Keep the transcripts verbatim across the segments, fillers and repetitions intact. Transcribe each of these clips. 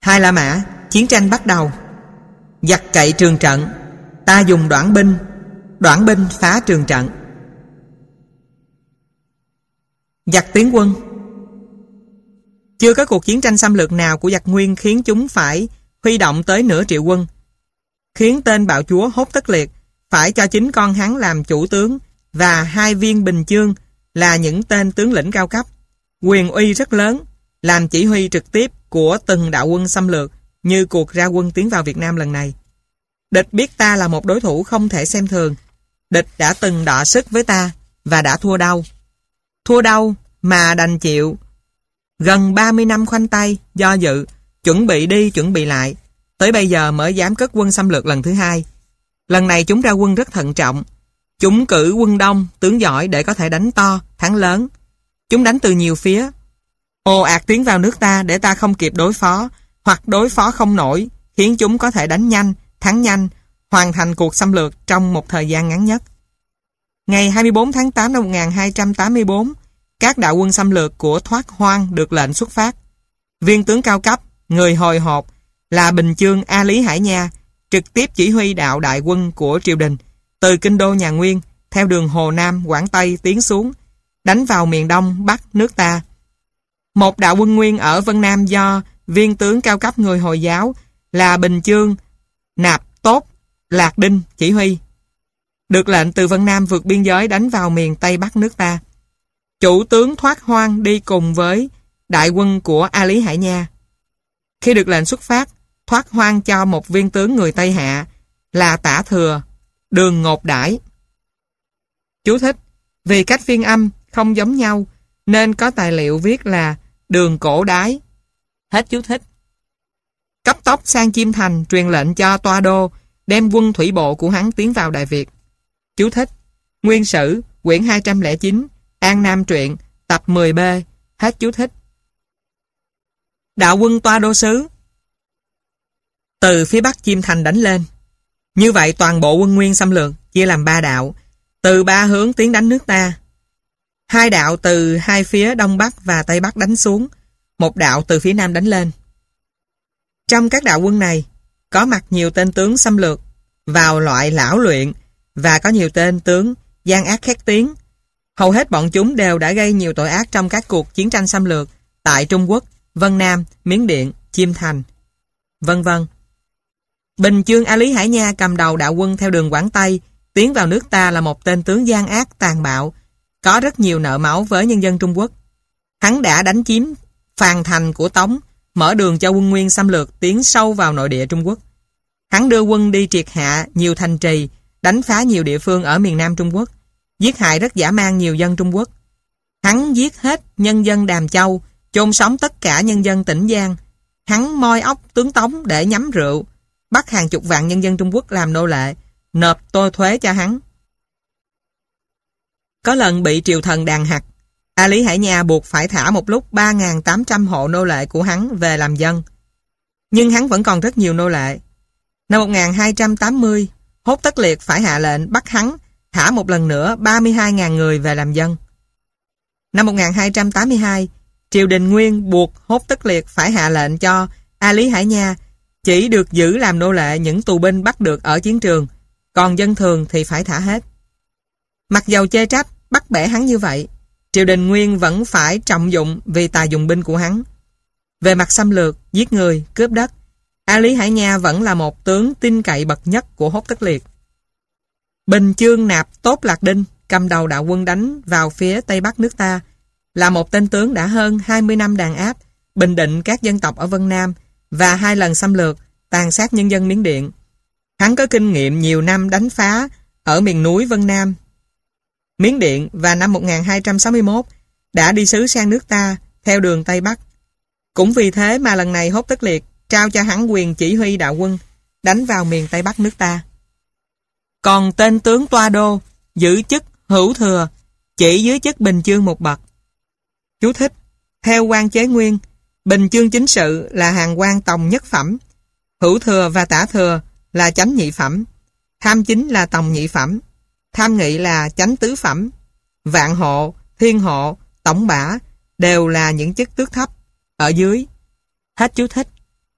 Hai La Mã, chiến tranh bắt đầu. Giặc cậy trường trận, ta dùng đoản binh, đoản binh phá trường trận. Giặc tiến quân. Chưa có cuộc chiến tranh xâm lược nào của giặc Nguyên khiến chúng phải huy động tới nửa triệu quân, khiến tên bạo chúa Hốt Tất Liệt phải cho chính con hắn làm chủ tướng và hai viên Bình Chương là những tên tướng lĩnh cao cấp, quyền uy rất lớn, làm chỉ huy trực tiếp của từng đạo quân xâm lược như cuộc ra quân tiến vào Việt Nam lần này. Địch biết ta là một đối thủ không thể xem thường. Địch đã từng đọ sức với ta và đã thua đau. Thua đau mà đành chịu. Gần ba mươi năm khoanh tay, do dự, chuẩn bị đi chuẩn bị lại, tới bây giờ mới dám cất quân xâm lược lần thứ hai. Lần này chúng ra quân rất thận trọng. Chúng cử quân đông, tướng giỏi để có thể đánh to, thắng lớn. Chúng đánh từ nhiều phía, ồ ạt tiến vào nước ta để ta không kịp đối phó, hoặc đối phó không nổi, khiến chúng có thể đánh nhanh, thắng nhanh, hoàn thành cuộc xâm lược trong một thời gian ngắn nhất. Ngày hai mươi bốn tháng tám năm một nghìn hai trăm tám mươi tư, các đạo quân xâm lược của Thoát Hoang được lệnh xuất phát. Viên tướng cao cấp, người hồi hộp là Bình Chương A Lý Hải Nha, trực tiếp chỉ huy đạo đại quân của triều đình từ kinh đô nhà Nguyên theo đường Hồ Nam, Quảng Tây tiến xuống, đánh vào miền Đông Bắc nước ta. Một đạo quân Nguyên ở Vân Nam do viên tướng cao cấp người Hồi giáo là Bình Chương Nạp Tốt Lạc Đinh chỉ huy, được lệnh từ Vân Nam vượt biên giới đánh vào miền Tây Bắc nước ta. Chủ tướng Thoát Hoang đi cùng với đại quân của A Lý Hải Nha. Khi được lệnh xuất phát, Thoát Hoang cho một viên tướng người Tây Hạ là Tả Thừa Đường Ngột Đãi. Chú thích: vì cách phiên âm không giống nhau nên có tài liệu viết là Đường Cổ Đái. Hết chú thích. Cấp tốc sang Chiêm Thành truyền lệnh cho Toa Đô đem quân thủy bộ của hắn tiến vào Đại Việt. Chú thích: Nguyên Sử, quyển hai trăm lẻ chín, An Nam truyện, tập mười B. Hết chú thích. Đạo quân Toa Đô Sứ từ phía bắc Chiêm Thành đánh lên. Như vậy toàn bộ quân Nguyên xâm lược chia làm ba đạo, từ ba hướng tiến đánh nước ta. Hai đạo từ hai phía Đông Bắc và Tây Bắc đánh xuống, một đạo từ phía Nam đánh lên. Trong các đạo quân này, có mặt nhiều tên tướng xâm lược, vào loại lão luyện, và có nhiều tên tướng gian ác khét tiếng. Hầu hết bọn chúng đều đã gây nhiều tội ác trong các cuộc chiến tranh xâm lược tại Trung Quốc, Vân Nam, Miến Điện, Chiêm Thành, vân vân. Bình Chương A Lý Hải Nha cầm đầu đạo quân theo đường Quảng Tây tiến vào nước ta là một tên tướng gian ác tàn bạo, có rất nhiều nợ máu với nhân dân Trung Quốc. Hắn đã đánh chiếm Phàn Thành của Tống, mở đường cho quân Nguyên xâm lược tiến sâu vào nội địa Trung Quốc. Hắn đưa quân đi triệt hạ nhiều thành trì, đánh phá nhiều địa phương ở miền Nam Trung Quốc, giết hại rất dã man nhiều dân Trung Quốc. Hắn giết hết nhân dân Đàm Châu, chôn sống tất cả nhân dân tỉnh Giang. Hắn moi óc tướng Tống để nhắm rượu, bắt hàng chục vạn nhân dân Trung Quốc làm nô lệ, nộp tô thuế cho hắn. Có lần bị triều thần đàn hạt, A Lý Hải Nha buộc phải thả một lúc ba nghìn tám trăm hộ nô lệ của hắn về làm dân. Nhưng hắn vẫn còn rất nhiều nô lệ. Năm một nghìn hai trăm tám mươi, Hốt Tất Liệt phải hạ lệnh bắt hắn thả một lần nữa ba mươi hai nghìn người về làm dân. Năm một nghìn hai trăm tám mươi hai, triều đình Nguyên buộc Hốt Tất Liệt phải hạ lệnh cho A Lý Hải Nha chỉ được giữ làm nô lệ những tù binh bắt được ở chiến trường, còn dân thường thì phải thả hết. Mặc dầu chê trách, bắt bẻ hắn như vậy, triều đình Nguyên vẫn phải trọng dụng vì tài dùng binh của hắn. Về mặt xâm lược, giết người, cướp đất, A Lý Hải Nha vẫn là một tướng tin cậy bậc nhất của Hốt Tất Liệt. Bình Chương Nạp Tốt Lạc Đinh cầm đầu đạo quân đánh vào phía Tây Bắc nước ta, là một tên tướng đã hơn hai mươi năm đàn áp, bình định các dân tộc ở Vân Nam và hai lần xâm lược, tàn sát nhân dân Miến Điện. Hắn có kinh nghiệm nhiều năm đánh phá ở miền núi Vân Nam, Miến Điện, và năm một nghìn hai trăm sáu mươi mốt đã đi sứ sang nước ta theo đường Tây Bắc. Cũng vì thế mà lần này Hốt Tất Liệt trao cho hắn quyền chỉ huy đạo quân đánh vào miền Tây Bắc nước ta. Còn tên tướng Toa Đô giữ chức hữu thừa, chỉ dưới chức Bình Chương một bậc. Chú thích: theo quan chế Nguyên, Bình Chương chính sự là hàng quan tòng nhất phẩm, hữu thừa và tả thừa là chánh nhị phẩm, tham chính là tòng nhị phẩm, tham nghị là chánh tứ phẩm, vạn hộ, thiên hộ, tổng bả đều là những chức tước thấp ở dưới. Hết chú thích.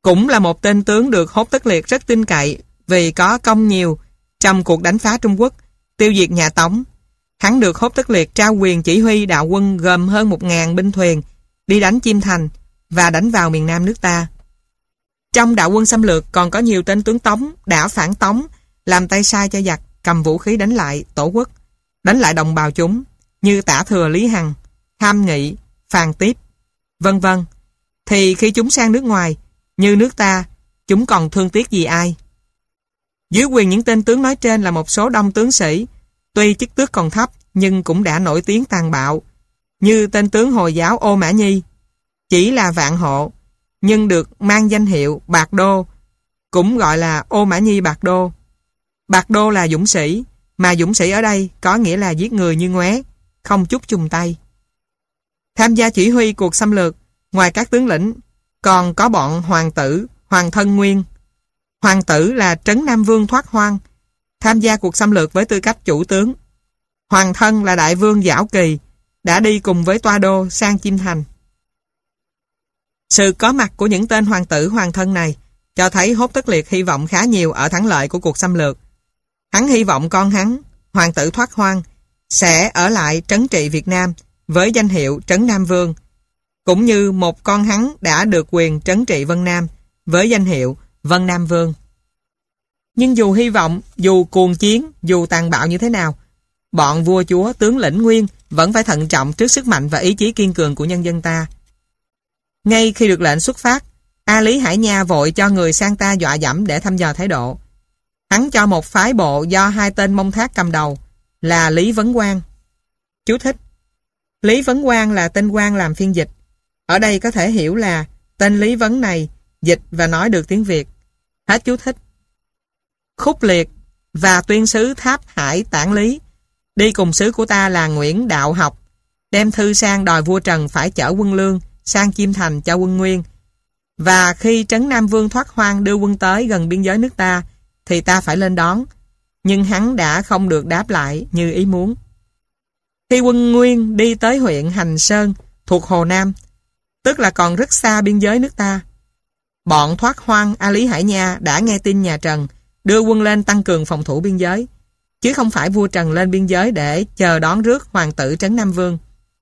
Cũng là một tên tướng được Hốt Tất Liệt rất tin cậy vì có công nhiều trong cuộc đánh phá Trung Quốc, tiêu diệt nhà Tống. Hắn được Hốt Tất Liệt trao quyền chỉ huy đạo quân gồm hơn một ngàn binh thuyền đi đánh Chiêm Thành và đánh vào miền Nam nước ta. Trong đạo quân xâm lược còn có nhiều tên tướng Tống đã phản Tống, làm tay sai cho giặc, cầm vũ khí đánh lại tổ quốc, đánh lại đồng bào chúng, như Tả Thừa Lý Hằng, Tham Nghị, Phàn Tiếp, vân vân. Thì khi chúng sang nước ngoài, như nước ta, chúng còn thương tiếc gì ai? Dưới quyền những tên tướng nói trên là một số đông tướng sĩ, tuy chức tước còn thấp nhưng cũng đã nổi tiếng tàn bạo, như tên tướng Hồi giáo Ô Mã Nhi, chỉ là vạn hộ, nhưng được mang danh hiệu Bạc Đô, cũng gọi là Ô Mã Nhi Bạc Đô. Bạc Đô là dũng sĩ, mà dũng sĩ ở đây có nghĩa là giết người như ngoé, không chút chùng tay. Tham gia chỉ huy cuộc xâm lược, ngoài các tướng lĩnh, còn có bọn hoàng tử, hoàng thân Nguyên. Hoàng tử là Trấn Nam Vương Thoát Hoang, tham gia cuộc xâm lược với tư cách chủ tướng. Hoàng thân là đại vương Giảo Kỳ, đã đi cùng với Toa Đô sang Chiêm Thành. Sự có mặt của những tên hoàng tử hoàng thân này cho thấy Hốt Tất Liệt hy vọng khá nhiều ở thắng lợi của cuộc xâm lược. Hắn hy vọng con hắn, hoàng tử Thoát Hoang, sẽ ở lại trấn trị Việt Nam với danh hiệu Trấn Nam Vương, cũng như một con hắn đã được quyền trấn trị Vân Nam với danh hiệu Vân Nam Vương. Nhưng dù hy vọng, dù cuồng chiến, dù tàn bạo như thế nào, bọn vua chúa tướng lĩnh Nguyên vẫn phải thận trọng trước sức mạnh và ý chí kiên cường của nhân dân ta. Ngay khi được lệnh xuất phát, A Lý Hải Nha vội cho người sang ta dọa dẫm để thăm dò thái độ. Hắn cho một phái bộ do hai tên Mông Thác cầm đầu là Lý Vấn Quang. Chú thích: Lý Vấn Quang là tên quan làm phiên dịch. Ở đây có thể hiểu là tên Lý Vấn này dịch và nói được tiếng Việt. Hết chú thích. Khúc Liệt và tuyên sứ Tháp Hải Tản Lý đi cùng sứ của ta là Nguyễn Đạo Học, đem thư sang đòi vua Trần phải chở quân lương sang Chiêm Thành cho quân Nguyên. Và khi Trấn Nam Vương Thoát Hoang đưa quân tới gần biên giới nước ta, thì ta phải lên đón. Nhưng hắn đã không được đáp lại như ý muốn. Khi quân Nguyên đi tới huyện Hành Sơn thuộc Hồ Nam, tức là còn rất xa biên giới nước ta, bọn Thoát Hoang A Lý Hải Nha đã nghe tin nhà Trần đưa quân lên tăng cường phòng thủ biên giới, chứ không phải vua Trần lên biên giới để chờ đón rước hoàng tử Trấn Nam Vương.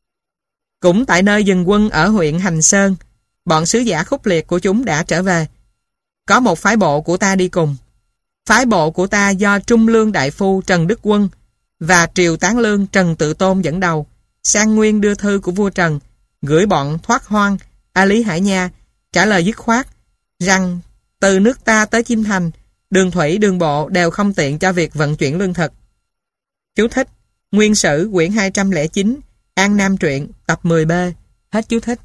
Cũng tại nơi dừng quân ở huyện Hành Sơn, bọn sứ giả Khúc Liệt của chúng đã trở về. Có một phái bộ của ta đi cùng. Phái bộ của ta do Trung Lương Đại Phu Trần Đức Quân và Triều Tán Lương Trần Tự Tôn dẫn đầu, sang Nguyên đưa thư của vua Trần, gửi bọn Thoát Hoang A Lý Hải Nha trả lời dứt khoát rằng từ nước ta tới Chiêm Thành, đường thủy đường bộ đều không tiện cho việc vận chuyển lương thực. Chú thích: Nguyên Sử quyển hai trăm lẻ chín, An Nam truyện tập mười B. Hết chú thích.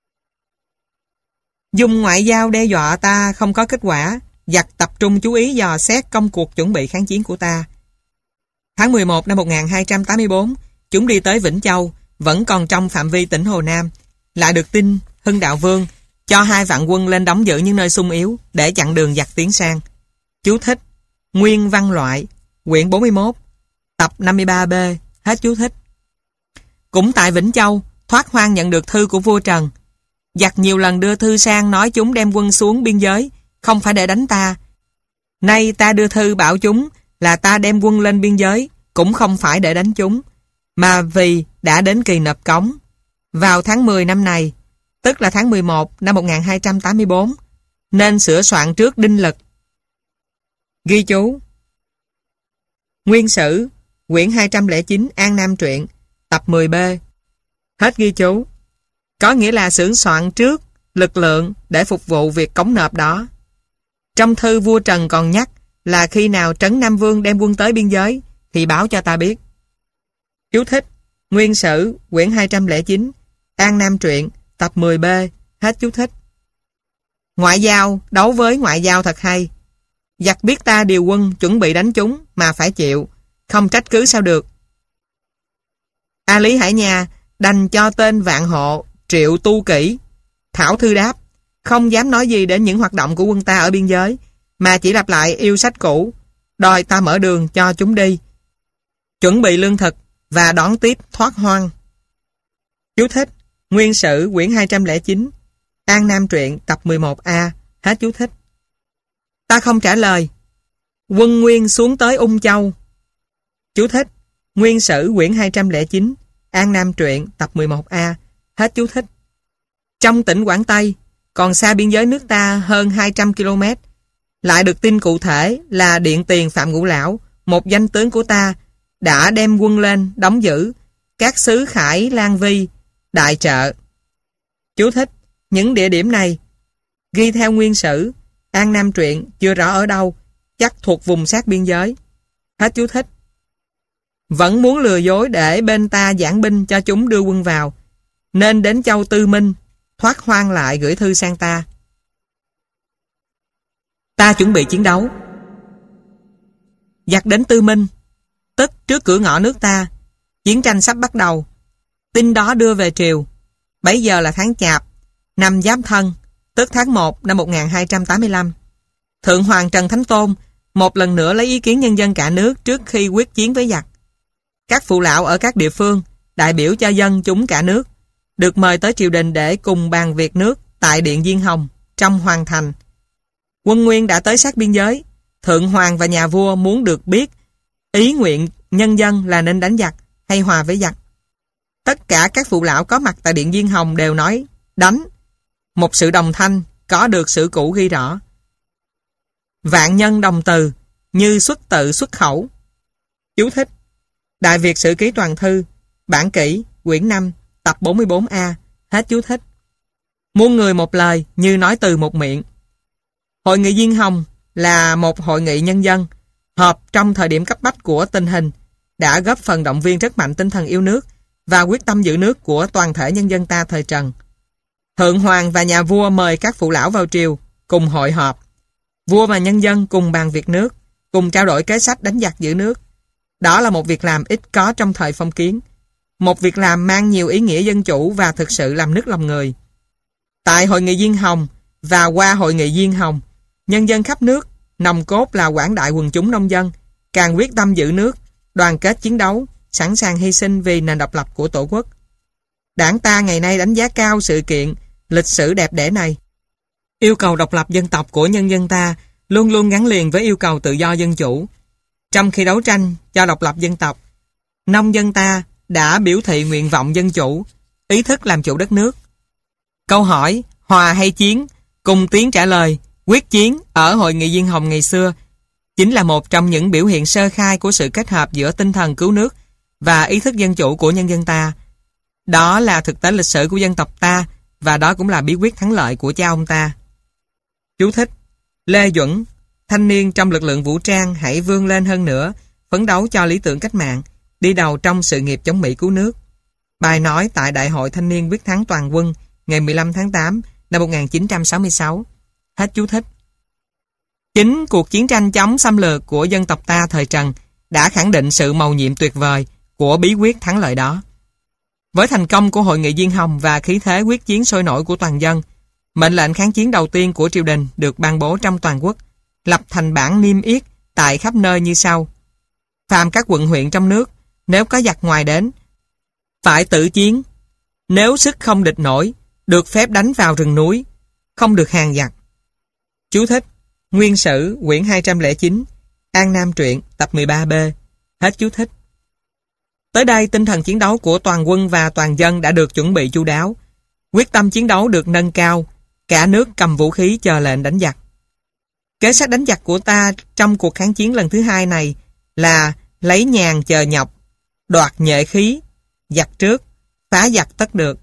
Dùng ngoại giao đe dọa ta không có kết quả, giặc tập trung chú ý dò xét công cuộc chuẩn bị kháng chiến của ta. Tháng mười một năm một nghìn hai trăm tám mươi tư, chúng đi tới Vĩnh Châu, vẫn còn trong phạm vi tỉnh Hồ Nam. Lại được tin Hưng Đạo Vương cho hai vạn quân lên đóng giữ những nơi xung yếu để chặn đường giặc tiến sang. Chú thích: Nguyên Văn Loại quyển bốn mươi mốt, tập năm mươi ba B. Hết chú thích. Cũng tại Vĩnh Châu, Thoát Hoang nhận được thư của vua Trần. Giặc nhiều lần đưa thư sang nói chúng đem quân xuống biên giới, không phải để đánh ta. Nay ta đưa thư bảo chúng là ta đem quân lên biên giới, cũng không phải để đánh chúng, mà vì đã đến kỳ nộp cống. Vào tháng mười năm này, tức là tháng mười một năm một nghìn hai trăm tám mươi tư, nên sửa soạn trước đinh lực. Ghi chú: Nguyên Sử quyển hai trăm lẻ chín, An Nam truyện tập mười B. Hết ghi chú. Có nghĩa là sửa soạn trước lực lượng để phục vụ việc cống nộp đó. Trong thư vua Trần còn nhắc là khi nào Trấn Nam Vương đem quân tới biên giới thì báo cho ta biết. Chú thích: Nguyên Sử quyển hai trăm lẻ chín, An Nam truyện tập mười B. Hết chú thích. Ngoại giao đấu với ngoại giao thật hay. Giặc biết ta điều quân chuẩn bị đánh chúng mà phải chịu, không trách cứ sao được. A Lý Hải Nha đành cho tên vạn hộ Triệu Tu Kỷ thảo thư đáp, không dám nói gì đến những hoạt động của quân ta ở biên giới, mà chỉ lặp lại yêu sách cũ, đòi ta mở đường cho chúng đi, chuẩn bị lương thực và đón tiếp Thoát Hoang. Chú thích: Nguyên Sử quyển hai trăm lẻ chín, An Nam truyện tập mười một A. Hết chú thích. Ta không trả lời. Quân Nguyên xuống tới Ung Châu. Chú thích. Nguyên Sử quyển hai trăm lẻ chín, An Nam truyện tập mười một A. Hết chú thích. Trong tỉnh Quảng Tây, còn xa biên giới nước ta hơn hai trăm ki lô mét, lại được tin cụ thể là Điện Tiền Phạm Ngũ Lão, một danh tướng của ta, đã đem quân lên đóng giữ các xứ Khải, Lan Vi, Đại Trợ. Chú thích. Những địa điểm này ghi theo Nguyên Sử, An Nam truyện chưa rõ ở đâu, chắc thuộc vùng sát biên giới. Hết chú thích. Vẫn muốn lừa dối để bên ta giảng binh cho chúng đưa quân vào, nên đến châu Tư Minh thoát hoang lại gửi thư sang ta. Ta chuẩn bị chiến đấu. Giặc đến Tư Minh, tức trước cửa ngõ nước ta, chiến tranh sắp bắt đầu. Tin đó đưa về triều. Bấy giờ là tháng Chạp, năm Giáp Thân, tức tháng một năm một nghìn hai trăm tám mươi lăm. Thượng Hoàng Trần Thánh Tôn một lần nữa lấy ý kiến nhân dân cả nước trước khi quyết chiến với giặc. Các phụ lão ở các địa phương, đại biểu cho dân chúng cả nước, được mời tới triều đình để cùng bàn việc nước tại Điện Diên Hồng, trong Hoàng Thành. Quân Nguyên đã tới sát biên giới. Thượng Hoàng và nhà vua muốn được biết ý nguyện nhân dân là nên đánh giặc hay hòa với giặc. Tất cả các phụ lão có mặt tại Điện Diên Hồng đều nói đánh. Một sự đồng thanh có được sử cũ ghi rõ. Vạn nhân đồng từ, như xuất tự xuất khẩu. Chú thích. Đại Việt Sử Ký Toàn Thư, bản kỷ, quyển năm, tập bốn mươi bốn A. Hết chú thích. Muôn người một lời, như nói từ một miệng. Hội nghị Diên Hồng là một hội nghị nhân dân họp trong thời điểm cấp bách của tình hình, đã góp phần động viên rất mạnh tinh thần yêu nước và quyết tâm giữ nước của toàn thể nhân dân ta thời Trần. Thượng Hoàng và nhà vua mời các phụ lão vào triều cùng hội họp. Vua và nhân dân cùng bàn việc nước, cùng trao đổi kế sách đánh giặc giữ nước. Đó là một việc làm ít có trong thời phong kiến, một việc làm mang nhiều ý nghĩa dân chủ và thực sự làm nức lòng người. Tại hội nghị Diên Hồng và qua hội nghị Diên Hồng, nhân dân khắp nước, nòng cốt là quảng đại quần chúng nông dân, càng quyết tâm giữ nước, đoàn kết chiến đấu, sẵn sàng hy sinh vì nền độc lập của Tổ quốc. Đảng ta ngày nay đánh giá cao sự kiện lịch sử đẹp đẽ này. Yêu cầu độc lập dân tộc của nhân dân ta luôn luôn gắn liền với yêu cầu tự do dân chủ. Trong khi đấu tranh cho độc lập dân tộc, nông dân ta đã biểu thị nguyện vọng dân chủ, ý thức làm chủ đất nước. Câu hỏi hòa hay chiến cùng tiếng trả lời quyết chiến ở hội nghị Diên Hồng ngày xưa chính là một trong những biểu hiện sơ khai của sự kết hợp giữa tinh thần cứu nước và ý thức dân chủ của nhân dân ta. Đó là thực tế lịch sử của dân tộc ta, và đó cũng là bí quyết thắng lợi của cha ông ta. Chú thích. Lê Duẩn, thanh niên trong lực lượng vũ trang hãy vươn lên hơn nữa, phấn đấu cho lý tưởng cách mạng, đi đầu trong sự nghiệp chống Mỹ cứu nước. Bài nói tại Đại hội Thanh niên quyết thắng toàn quân ngày mười lăm tháng tám năm một nghìn chín trăm sáu mươi sáu. Hết chú thích. Chính cuộc chiến tranh chống xâm lược của dân tộc ta thời Trần đã khẳng định sự mầu nhiệm tuyệt vời của bí quyết thắng lợi đó. Với thành công của hội nghị Diên Hồng và khí thế quyết chiến sôi nổi của toàn dân, mệnh lệnh kháng chiến đầu tiên của triều đình được ban bố trong toàn quốc, lập thành bản niêm yết tại khắp nơi như sau. Phàm các quận huyện trong nước, nếu có giặc ngoài đến, phải tự chiến. Nếu sức không địch nổi, được phép đánh vào rừng núi, không được hàng giặc. Chú thích. Nguyên Sử quyển hai trăm lẻ chín, An Nam truyện tập mười ba B. Hết chú thích. Tới đây tinh thần chiến đấu của toàn quân và toàn dân đã được chuẩn bị chu đáo. Quyết tâm chiến đấu được nâng cao, cả nước cầm vũ khí chờ lệnh đánh giặc. Kế sách đánh giặc của ta trong cuộc kháng chiến lần thứ hai này là lấy nhàn chờ nhọc, đoạt nhuệ khí, giặc trước, phá giặc tất được.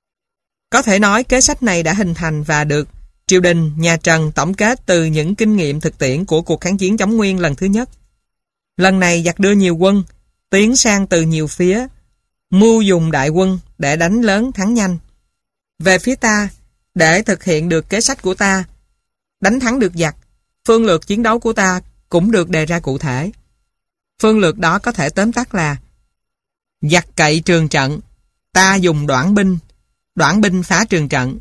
Có thể nói kế sách này đã hình thành và được triều đình nhà Trần tổng kết từ những kinh nghiệm thực tiễn của cuộc kháng chiến chống Nguyên lần thứ nhất. Lần này giặc đưa nhiều quân, tiến sang từ nhiều phía, mưu dùng đại quân để đánh lớn thắng nhanh. Về phía ta, để thực hiện được kế sách của ta, đánh thắng được giặc, phương lược chiến đấu của ta cũng được đề ra cụ thể. Phương lược đó có thể tóm tắt là: giặc cậy trường trận, ta dùng đoản binh, đoản binh phá trường trận.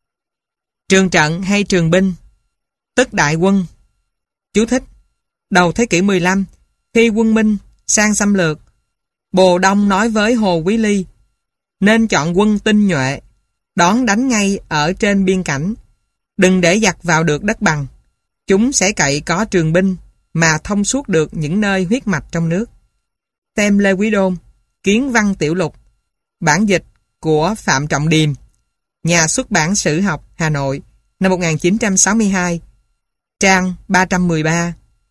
Trường trận hay trường binh, tức đại quân. Chú thích. Đầu thế kỷ mười lăm, khi quân Minh sang xâm lược, Bồ Đông nói với Hồ Quý Ly nên chọn quân tinh nhuệ, đón đánh ngay ở trên biên cảnh, Đừng để giặc vào được đất bằng. Chúng sẽ cậy có trường binh mà thông suốt được những nơi huyết mạch trong nước. Xem Lê Quý Đôn, Kiến Văn Tiểu Lục, bản dịch của Phạm Trọng Điềm, nhà xuất bản Sử học, Hà Nội, năm một nghìn chín trăm sáu mươi hai, trang ba trăm mười ba.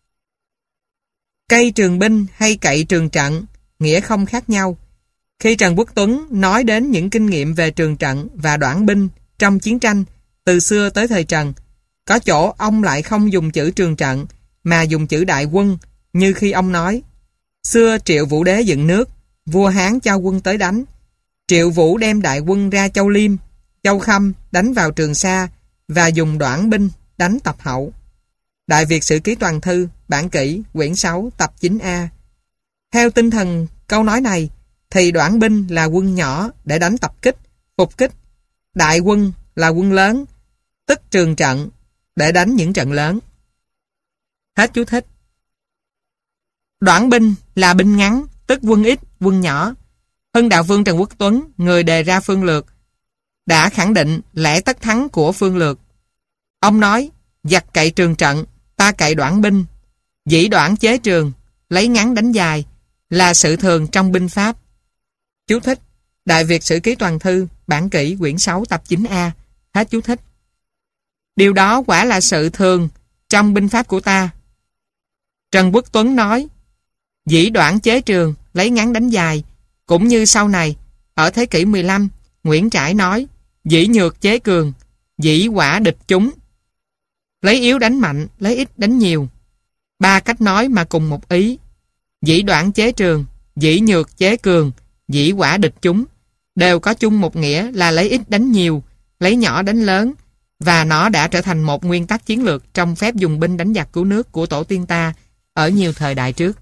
Cây trường binh hay cậy trường trận, nghĩa không khác nhau. Khi Trần Quốc Tuấn nói đến những kinh nghiệm về trường trận và đoản binh trong chiến tranh từ xưa tới thời Trần, có chỗ ông lại không dùng chữ trường trận mà dùng chữ đại quân, như khi ông nói: xưa Triệu Vũ Đế dựng nước, vua Hán cho quân tới đánh. Triệu Vũ đem đại quân ra Châu Liêm, Châu Khâm đánh vào Trường Sa và dùng đoản binh đánh Tập Hậu. Đại Việt Sử Ký Toàn Thư, bản kỷ, quyển sáu, tập chín A. Theo tinh thần câu nói này, thì đoản binh là quân nhỏ để đánh tập kích, phục kích. Đại quân là quân lớn, tức trường trận, để đánh những trận lớn. Hết chú thích. Đoản binh là binh ngắn, tức quân ít, quân nhỏ. Hưng Đạo Vương Trần Quốc Tuấn, người đề ra phương lược, đã khẳng định lẽ tất thắng của phương lược. Ông nói: giặc cậy trường trận, ta cậy đoản binh. Dĩ đoản chế trường, lấy ngắn đánh dài, là sự thường trong binh pháp. Chú thích: Đại Việt Sử Ký Toàn Thư, bản kỷ, quyển sáu, tập chín A. Hết chú thích. Điều đó quả là sự thường trong binh pháp của ta. Trần Quốc Tuấn nói: dĩ đoản chế trường, lấy ngắn đánh dài. Cũng như sau này, ở thế kỷ mười lăm, Nguyễn Trãi nói: dĩ nhược chế cường, dĩ quả địch chúng. Lấy yếu đánh mạnh, lấy ít đánh nhiều. Ba cách nói mà cùng một ý. Dĩ đoản chế trường, dĩ nhược chế cường, dĩ quả địch chúng, đều có chung một nghĩa là lấy ít đánh nhiều, lấy nhỏ đánh lớn, và nó đã trở thành một nguyên tắc chiến lược trong phép dùng binh đánh giặc cứu nước của tổ tiên ta ở nhiều thời đại trước.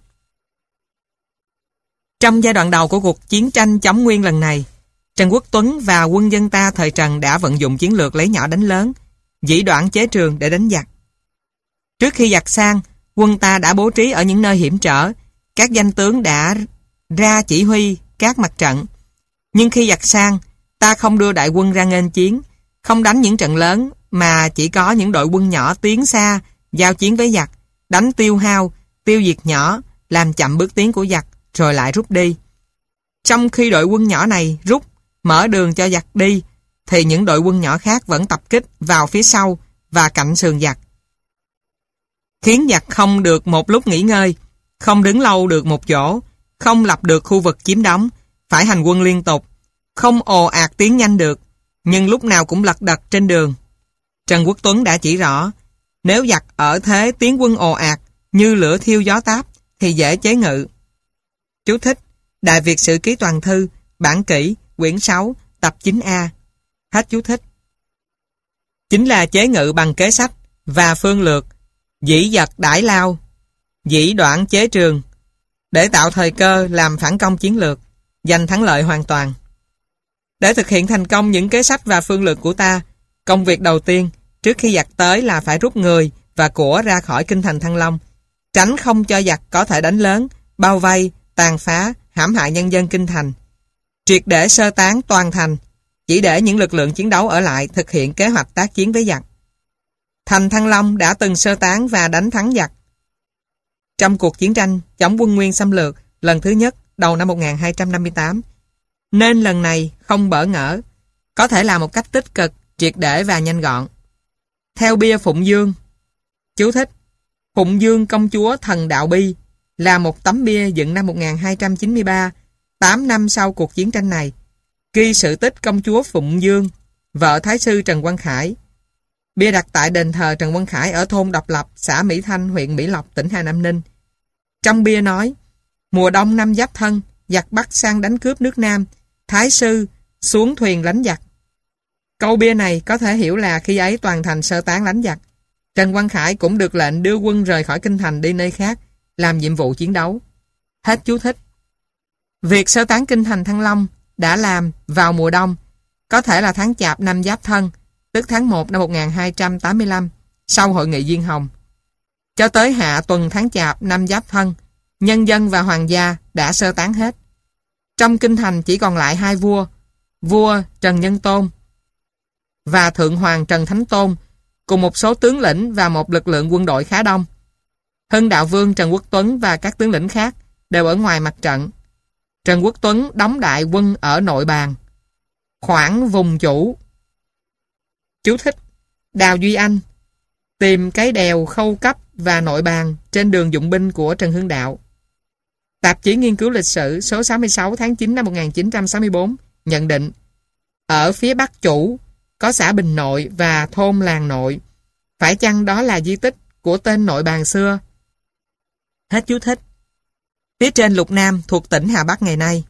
Trong giai đoạn đầu của cuộc chiến tranh chống Nguyên lần này, Trần Quốc Tuấn và quân dân ta thời Trần đã vận dụng chiến lược lấy nhỏ đánh lớn, dĩ đoản chế trường để đánh giặc. Trước khi giặc sang, quân ta đã bố trí ở những nơi hiểm trở, các danh tướng đã ra chỉ huy các mặt trận. Nhưng khi giặc sang, ta không đưa đại quân ra nghênh chiến, không đánh những trận lớn, mà chỉ có những đội quân nhỏ tiến xa, giao chiến với giặc, đánh tiêu hao, tiêu diệt nhỏ, làm chậm bước tiến của giặc, rồi lại rút đi. Trong khi đội quân nhỏ này rút, mở đường cho giặc đi, thì những đội quân nhỏ khác vẫn tập kích vào phía sau và cạnh sườn giặc, khiến giặc không được một lúc nghỉ ngơi, không đứng lâu được một chỗ, không lập được khu vực chiếm đóng, phải hành quân liên tục, không ồ ạt tiến nhanh được, nhưng lúc nào cũng lật đật trên đường. Trần Quốc Tuấn đã chỉ rõ, nếu giặc ở thế tiến quân ồ ạt như lửa thiêu gió táp thì dễ chế ngự. Chú thích: Đại Việt Sử Ký Toàn Thư, bản kỷ, quyển sáu, tập chín A. Hết chú thích. Chính là chế ngự bằng kế sách và phương lược, dĩ giật đãi lao, dĩ đoản chế trường, để tạo thời cơ làm phản công chiến lược, giành thắng lợi hoàn toàn. Để thực hiện thành công những kế sách và phương lược của ta, công việc đầu tiên trước khi giặc tới là phải rút người và của ra khỏi kinh thành Thăng Long, tránh không cho giặc có thể đánh lớn, bao vây, tàn phá, hãm hại nhân dân kinh thành. Triệt để sơ tán toàn thành, chỉ để những lực lượng chiến đấu ở lại thực hiện kế hoạch tác chiến với giặc. Thành Thăng Long đã từng sơ tán và đánh thắng giặc trong cuộc chiến tranh chống quân Nguyên xâm lược lần thứ nhất đầu năm một nghìn hai trăm năm mươi tám, nên lần này không bỡ ngỡ, có thể làm một cách tích cực, triệt để và nhanh gọn. Theo bia Phụng Dương, chú thích: Phụng Dương công chúa Thần Đạo Bi là một tấm bia dựng năm một nghìn hai trăm chín mươi ba, tám năm sau cuộc chiến tranh này, ghi sự tích công chúa Phụng Dương, vợ Thái sư Trần Quang Khải. Bia đặt tại đền thờ Trần Quang Khải ở thôn Độc Lập, xã Mỹ Thanh, huyện Mỹ Lộc, tỉnh Hà Nam Ninh. Trong bia nói: mùa đông năm Giáp Thân, giặc Bắc sang đánh cướp nước Nam, Thái sư xuống thuyền đánh giặc. Câu bia này có thể hiểu là khi ấy toàn thành sơ tán đánh giặc. Trần Quang Khải cũng được lệnh đưa quân rời khỏi kinh thành đi nơi khác, làm nhiệm vụ chiến đấu. Hết chú thích. Việc sơ tán kinh thành Thăng Long đã làm vào mùa đông, có thể là tháng Chạp năm Giáp Thân, tức tháng một năm một nghìn hai trăm tám mươi lăm, sau hội nghị Diên Hồng. Cho tới hạ tuần tháng Chạp năm Giáp Thân, nhân dân và hoàng gia đã sơ tán hết. Trong kinh thành chỉ còn lại hai vua, vua Trần Nhân Tôn và Thượng Hoàng Trần Thánh Tôn, cùng một số tướng lĩnh và một lực lượng quân đội khá đông. Hưng Đạo Vương Trần Quốc Tuấn và các tướng lĩnh khác đều ở ngoài mặt trận. Trần Quốc Tuấn đóng đại quân ở nội bàn, khoảng vùng chủ. Chú thích: Đào Duy Anh tìm cái đèo Khâu Cấp và nội bàn trên đường dụng binh của Trần Hưng Đạo. Tạp chí Nghiên cứu Lịch sử số sáu mươi sáu tháng chín năm một nghìn chín trăm sáu mươi tư nhận định ở phía Bắc Chủ có xã Bình Nội và thôn Làng Nội. Phải chăng đó là di tích của tên nội bàn xưa? Hết chú thích. Phía trên Lục Nam thuộc tỉnh Hà Bắc ngày nay.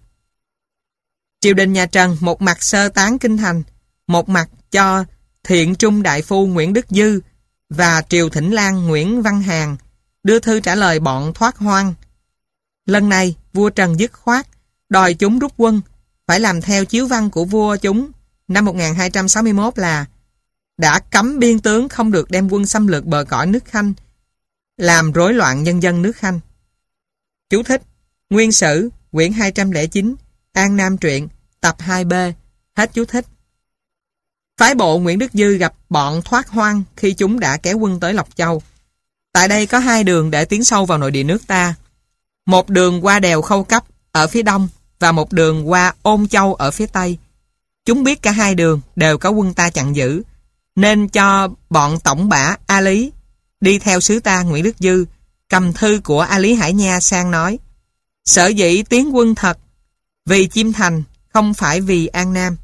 Triều đình nhà Trần một mặt sơ tán kinh thành, một mặt cho Thiện Trung Đại Phu Nguyễn Đức Dư và Triều Thỉnh Lang Nguyễn Văn Hàn đưa thư trả lời bọn thoát hoang. Lần này vua Trần dứt khoát đòi chúng rút quân, phải làm theo chiếu văn của vua chúng năm một nghìn hai trăm sáu mươi mốt là đã cấm biên tướng không được đem quân xâm lược bờ cõi nước Khanh, làm rối loạn nhân dân nước Khanh. Chú thích: Nguyên Sử quyển hai trăm lẻ chín, An Nam truyện tập hai B. Hết chú thích. Phái bộ Nguyễn Đức Dư gặp bọn thoát hoang khi chúng đã kéo quân tới Lộc Châu. Tại đây có hai đường để tiến sâu vào nội địa nước ta. Một đường qua đèo Khâu Cấp ở phía đông và một đường qua Ôn Châu ở phía tây. Chúng biết cả hai đường đều có quân ta chặn giữ, nên cho bọn tổng bả A Lý đi theo sứ ta Nguyễn Đức Dư cầm thư của A Lý Hải Nha sang nói: sở dĩ tiến quân thật vì Chiêm Thành, không phải vì An Nam.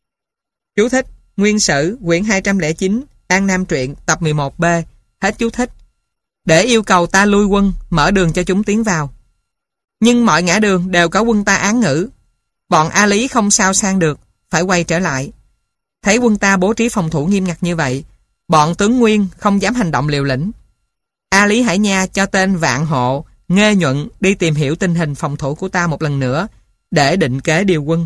Chú thích: Nguyên Sử quyển hai trăm lẻ chín, An Nam truyện tập mười một B. Hết chú thích. Để yêu cầu ta lui quân, mở đường cho chúng tiến vào. Nhưng mọi ngã đường đều có quân ta án ngữ. Bọn A Lý không sao sang được, phải quay trở lại. Thấy quân ta bố trí phòng thủ nghiêm ngặt như vậy, bọn tướng Nguyên không dám hành động liều lĩnh. A Lý Hải Nha cho tên Vạn Hộ, Nghê Nhuận đi tìm hiểu tình hình phòng thủ của ta một lần nữa để định kế điều quân.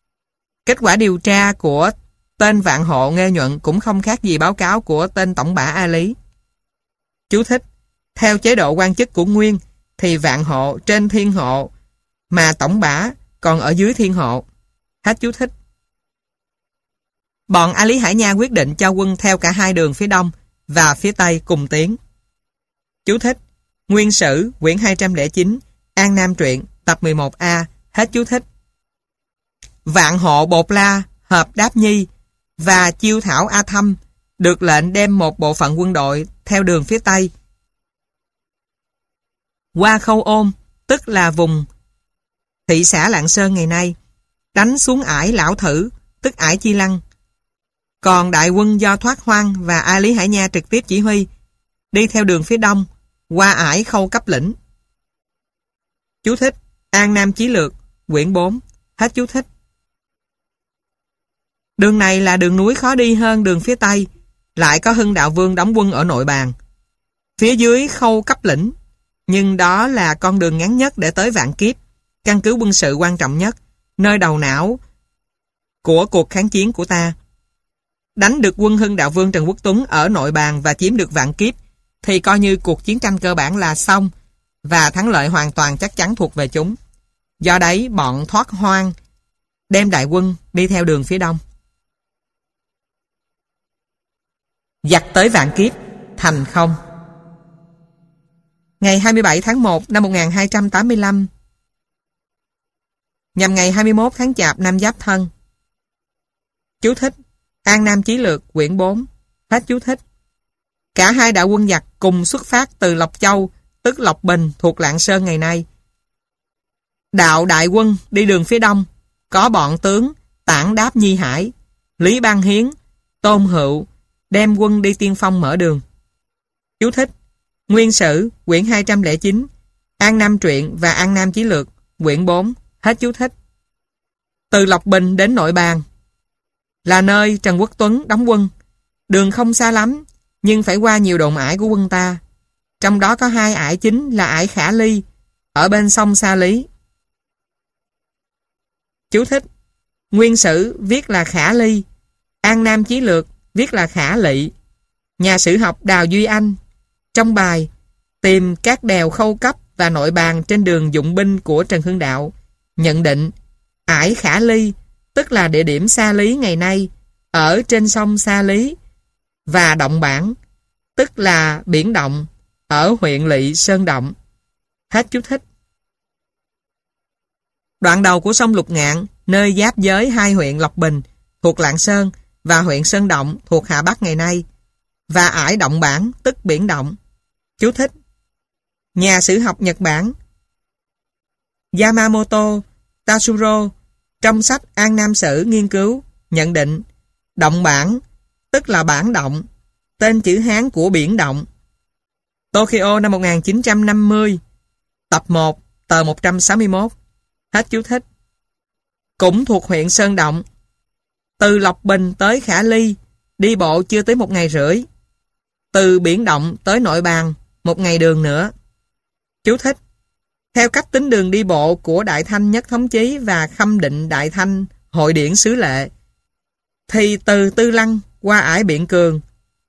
Kết quả điều tra của tên Vạn Hộ, Nghê Nhuận cũng không khác gì báo cáo của tên tổng bả A Lý. Chú thích: Theo chế độ quan chức của Nguyên thì Vạn Hộ trên Thiên Hộ, mà tổng bả còn ở dưới Thiên Hộ. Hết chú thích. Bọn A Lý Hải Nha quyết định cho quân theo cả hai đường phía đông và phía tây cùng tiến. Chú thích: Nguyên Sử quyển hai trăm lẻ chín, An Nam truyện tập mười một A. Hết chú thích. Vạn Hộ Bột La, Hợp Đáp Nhi và Chiêu Thảo A Thâm được lệnh đem một bộ phận quân đội theo đường phía tây qua Khâu Ôn, tức là vùng thị xã Lạng Sơn ngày nay, đánh xuống ải Lão Thử, tức ải Chi Lăng. Còn đại quân do Thoát Hoang và A Lý Hải Nha trực tiếp chỉ huy, đi theo đường phía đông qua ải Khâu Cấp Lĩnh. Chú thích: An Nam Chí Lược quyển bốn. Hết chú thích. Đường này là đường núi khó đi hơn đường phía tây, lại có Hưng Đạo Vương đóng quân ở nội bàn. Phía dưới Khâu Cấp Lĩnh, nhưng đó là con đường ngắn nhất để tới Vạn Kiếp, căn cứ quân sự quan trọng nhất, nơi đầu não của cuộc kháng chiến của ta. Đánh được quân Hưng Đạo Vương Trần Quốc Tuấn ở nội bàn và chiếm được Vạn Kiếp thì coi như cuộc chiến tranh cơ bản là xong và thắng lợi hoàn toàn chắc chắn thuộc về chúng. Do đấy bọn Thoát Hoang đem đại quân đi theo đường phía đông. Giặc tới Vạn Kiếp, thành không. Ngày hai mươi bảy tháng một năm một nghìn hai trăm tám mươi lăm, nhằm ngày hai mươi mốt tháng Chạp năm Giáp Thân. Chú thích: An Nam Chí Lược quyển bốn. Hết chú thích. Cả hai đạo quân giặc cùng xuất phát từ Lộc Châu, tức Lộc Bình thuộc Lạng Sơn ngày nay. Đạo đại quân đi đường phía đông có bọn tướng Tản Đáp Nhi Hải, Lý Ban Hiến, Tôn Hựu đem quân đi tiên phong mở đường. Chú thích: Nguyên Sử quyển hai trăm lẻ chín, An Nam truyện và An Nam Chí Lược quyển bốn. Hết chú thích. Từ Lộc Bình đến nội bàn là nơi Trần Quốc Tuấn đóng quân. Đường không xa lắm, nhưng phải qua nhiều đồn ải của quân ta. Trong đó có hai ải chính là ải Khả Ly ở bên sông Sa Lý. Chú thích: Nguyên Sử viết là Khả Ly, An Nam Chí Lược viết là Khả Lị. Nhà sử học Đào Duy Anh trong bài Tìm các đèo Khâu Cấp và nội bàn trên đường dụng binh của Trần Hưng Đạo nhận định ải Khả Ly tức là địa điểm Sa Lý ngày nay ở trên sông Sa Lý và động bản, tức là biển động, ở huyện lỵ Sơn Động. Hết chú thích. Đoạn đầu của sông Lục Ngạn, nơi giáp giới hai huyện Lộc Bình thuộc Lạng Sơn và huyện Sơn Động thuộc Hà Bắc ngày nay, và ải động bản tức biển động. Chú thích. Nhà sử học Nhật Bản Yamamoto Tatsuro trong sách An Nam Sử nghiên cứu nhận định động bản tức là bản động, tên chữ Hán của biển động. Tokyo năm một nghìn chín trăm năm mươi, tập một, tờ một trăm sáu mươi mốt. Hết chú thích. Cũng thuộc huyện Sơn Động. Từ Lộc Bình tới Khả Ly đi bộ chưa tới một ngày rưỡi. Từ biển động tới Nội Bàn một ngày đường nữa. Chú thích. Theo cách tính đường đi bộ của Đại Thanh Nhất Thống Chí và Khâm Định Đại Thanh Hội Điển Xứ Lệ, thì từ Tư Lăng qua ải Biện Cường,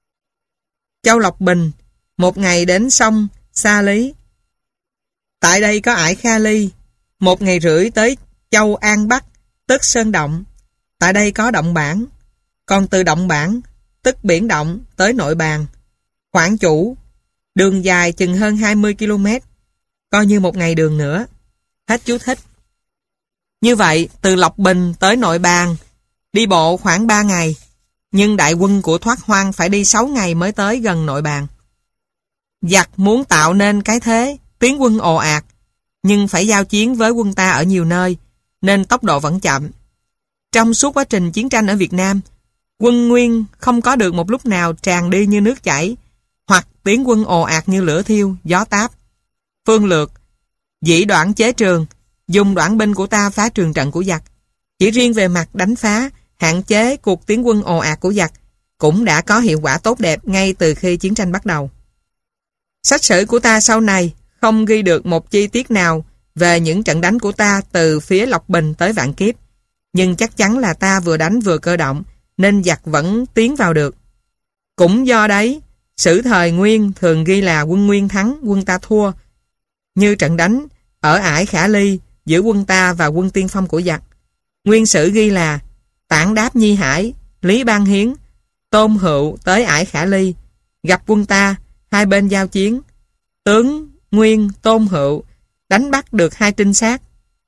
Châu Lộc Bình, một ngày đến sông Sa Lý. Tại đây có ải Kha Ly, một ngày rưỡi tới Châu An Bắc, tức Sơn Động. Tại đây có động bản. Còn từ động bản, tức biển động, tới Nội Bàn, Quảng Chủ, đường dài chừng hơn hai mươi ki lô mét, coi như một ngày đường nữa. Hết chú thích. Như vậy, từ Lộc Bình tới Nội Bàn, đi bộ khoảng ba ngày, nhưng đại quân của Thoát Hoang phải đi sáu ngày mới tới gần Nội Bàn. Giặc muốn tạo nên cái thế, tiến quân ồ ạt, nhưng phải giao chiến với quân ta ở nhiều nơi, nên tốc độ vẫn chậm. Trong suốt quá trình chiến tranh ở Việt Nam, quân Nguyên không có được một lúc nào tràn đi như nước chảy, hoặc tiến quân ồ ạt như lửa thiêu, gió táp. Phương lược, dĩ đoạn chế trường, dùng đoạn binh của ta phá trường trận của giặc. Chỉ riêng về mặt đánh phá, hạn chế cuộc tiến quân ồ ạt của giặc, cũng đã có hiệu quả tốt đẹp ngay từ khi chiến tranh bắt đầu. Sách sử của ta sau này không ghi được một chi tiết nào về những trận đánh của ta từ phía Lộc Bình tới Vạn Kiếp, nhưng chắc chắn là ta vừa đánh vừa cơ động, nên giặc vẫn tiến vào được. Cũng do đấy, sử thời Nguyên thường ghi là quân Nguyên thắng, quân ta thua, như trận đánh ở ải Khả Ly giữa quân ta và quân tiên phong của giặc. Nguyên sử ghi là Tản Đáp Nhi Hải, Lý Ban Hiến, Tôn Hựu tới ải Khả Ly, gặp quân ta, hai bên giao chiến. Tướng Nguyên Tôn Hựu đánh bắt được hai trinh sát.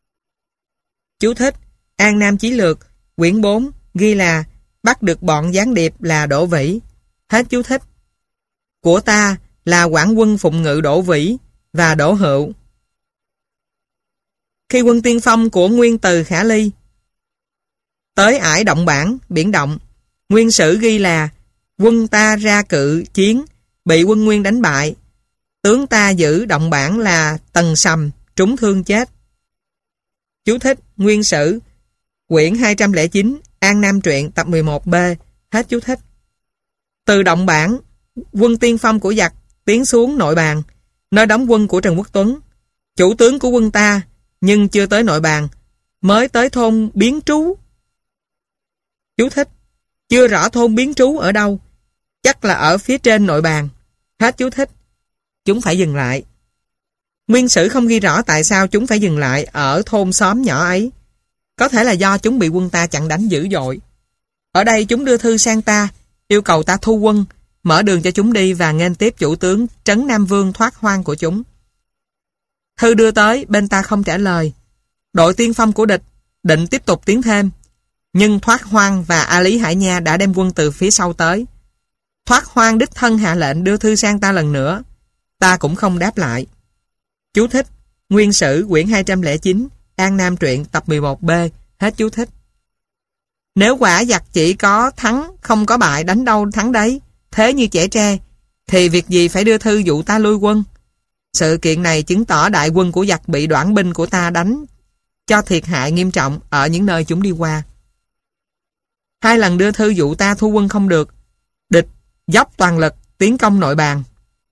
Chú thích. An Nam Chí Lược, quyển bốn, ghi là bắt được bọn gián điệp là Đỗ Vĩ. Hết chú thích. Của ta là quản quân phụng ngự Đỗ Vĩ và Đỗ Hựu. Khi quân tiên phong của Nguyên từ Khả Ly tới ải Động Bản, biển động, Nguyên sử ghi là quân ta ra cự chiến, bị quân Nguyên đánh bại. Tướng ta giữ Động Bản là Tần Sầm, trúng thương chết. Chú thích. Nguyên sử, quyển hai trăm lẻ chín, An Nam Truyện, tập mười một B. Hết chú thích. Từ Động Bản, quân tiên phong của giặc tiến xuống Nội Bàn, nơi đóng quân của Trần Quốc Tuấn, chủ tướng của quân ta, nhưng chưa tới Nội Bàn, mới tới thôn Biến Trú. Chú thích. Chưa rõ thôn Biến Trú ở đâu, chắc là ở phía trên Nội Bàn. Hết chú thích. Chúng phải dừng lại. Nguyên sử không ghi rõ tại sao chúng phải dừng lại ở thôn xóm nhỏ ấy. Có thể là do chúng bị quân ta chặn đánh dữ dội. Ở đây chúng đưa thư sang ta, yêu cầu ta thu quân, mở đường cho chúng đi và nghênh tiếp chủ tướng Trấn Nam Vương Thoát Hoang của chúng. Thư đưa tới, bên ta không trả lời. Đội tiên phong của địch định tiếp tục tiến thêm, nhưng Thoát Hoang và A Lý Hải Nha đã đem quân từ phía sau tới. Thoát Hoang đích thân hạ lệnh đưa thư sang ta lần nữa, ta cũng không đáp lại. Chú thích. Nguyên sử, quyển hai trăm lẻ chín, An Nam Truyện, tập mười một B. Hết chú thích. Nếu quả giặc chỉ có thắng, không có bại, đánh đâu thắng đấy, thế như trẻ tre, thì việc gì phải đưa thư dụ ta lui quân? Sự kiện này chứng tỏ đại quân của giặc bị đoản binh của ta đánh cho thiệt hại nghiêm trọng ở những nơi chúng đi qua. Hai lần đưa thư dụ ta thu quân không được, địch dốc toàn lực tiến công Nội Bàn.